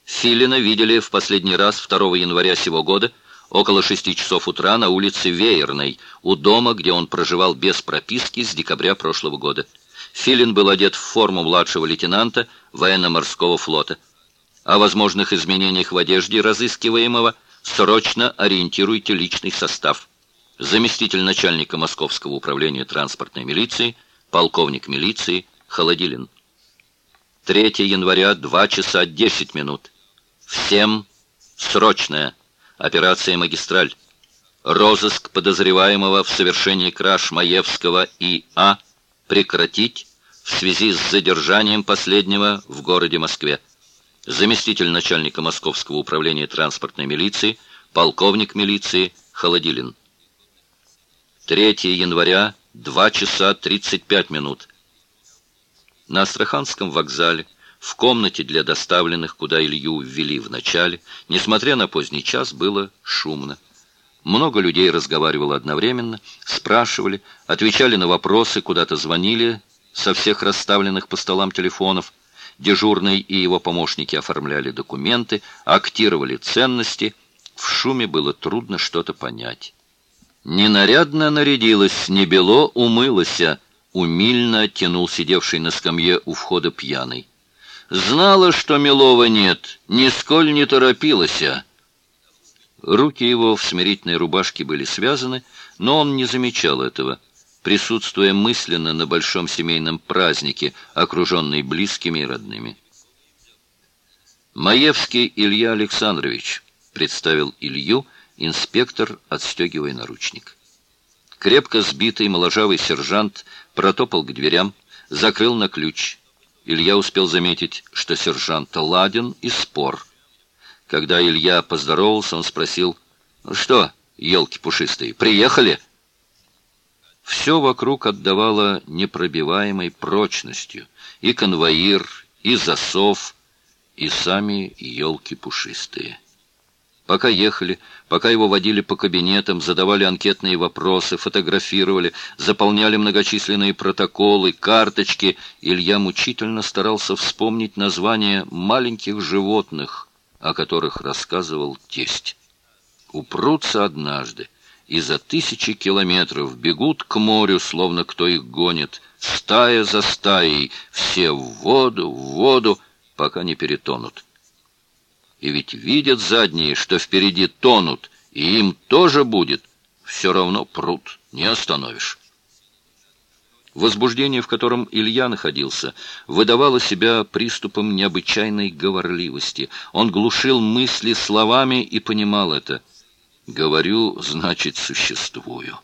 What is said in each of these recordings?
Филина видели в последний раз 2 января сего года около 6 часов утра на улице Веерной, у дома, где он проживал без прописки с декабря прошлого года. Филин был одет в форму младшего лейтенанта военно-морского флота. О возможных изменениях в одежде разыскиваемого срочно ориентируйте личный состав. Заместитель начальника Московского управления транспортной милиции, полковник милиции Холодилин. 3 января, 2 часа 10 минут. Всем срочная. Операция «Магистраль». Розыск подозреваемого в совершении краж Маевского И.А. прекратить в связи с задержанием последнего в городе Москве. Заместитель начальника Московского управления транспортной милиции, полковник милиции Холодилин. 3 января, 2 часа 35 минут. На Астраханском вокзале, в комнате для доставленных, куда Илью ввели в начале, несмотря на поздний час, было шумно. Много людей разговаривало одновременно, спрашивали, отвечали на вопросы, куда-то звонили со всех расставленных по столам телефонов. Дежурный и его помощники оформляли документы, актировали ценности. В шуме было трудно что-то понять. «Ненарядно нарядилась, не бело умылася», умильно оттянул сидевший на скамье у входа пьяный. «Знала, что милого нет, нисколь не торопилася». Руки его в смирительной рубашке были связаны, но он не замечал этого, присутствуя мысленно на большом семейном празднике, окруженный близкими и родными. «Маевский Илья Александрович», — представил Илью инспектор, отстегивая наручник. Крепко сбитый моложавый сержант протопал к дверям, закрыл на ключ. Илья успел заметить, что сержант ладен и спор. Когда Илья поздоровался, он спросил: «Ну что, елки пушистые, приехали?» Все вокруг отдавало непробиваемой прочностью. И конвоир, и засов, и сами елки пушистые. Пока ехали, пока его водили по кабинетам, задавали анкетные вопросы, фотографировали, заполняли многочисленные протоколы, карточки, Илья мучительно старался вспомнить названия маленьких животных, о которых рассказывал тесть. Упрутся однажды и за 1000 километров бегут к морю, словно кто их гонит, стая за стаей, все в воду, пока не перетонут. И ведь видят задние, что впереди тонут, и им тоже будет. Все равно прут, не остановишь. Возбуждение, в котором Илья находился, выдавало себя приступом необычайной говорливости. Он глушил мысли словами и понимал это. «Говорю, значит, существую».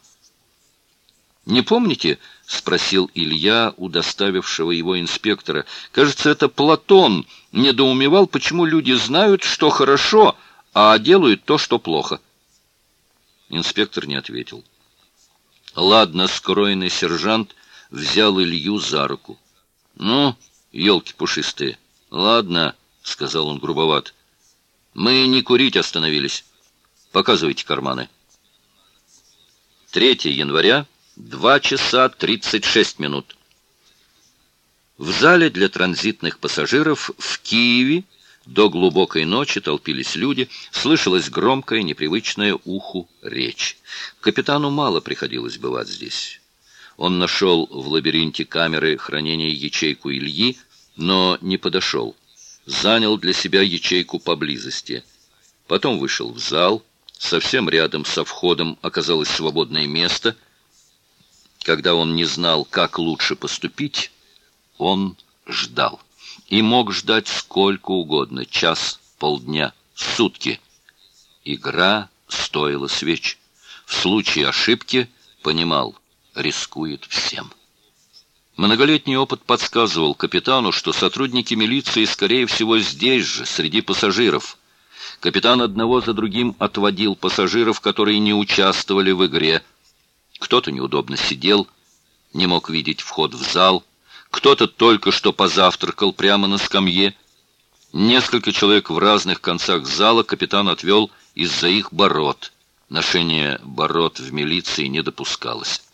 «Не помните?» — спросил Илья у доставившего его инспектора. «Кажется, это Платон недоумевал, почему люди знают, что хорошо, а делают то, что плохо». Инспектор не ответил. Ладно скроенный сержант взял Илью за руку. «Ну, елки пушистые, ладно», — сказал он грубоват. «Мы не курить остановились. Показывайте карманы». 3 января, 2 часа 36 минут. В зале для транзитных пассажиров в Киеве до глубокой ночи толпились люди, слышалась громкая, непривычная уху речь. Капитану мало приходилось бывать здесь. Он нашел в лабиринте камеры хранения ячейку Ильи, но не подошел. Занял для себя ячейку поблизости. Потом вышел в зал. Совсем рядом со входом оказалось свободное место. Когда он не знал, как лучше поступить, он ждал. И мог ждать сколько угодно, час, полдня, сутки. Игра стоила свеч. В случае ошибки, понимал, рискует всем. Многолетний опыт подсказывал капитану, что сотрудники милиции, скорее всего, здесь же, среди пассажиров. Капитан одного за другим отводил пассажиров, которые не участвовали в игре. Кто-то неудобно сидел, не мог видеть вход в зал. Кто-то только что позавтракал прямо на скамье. Несколько человек в разных концах зала капитан отвел из-за их бород. Ношение бород в милиции не допускалось.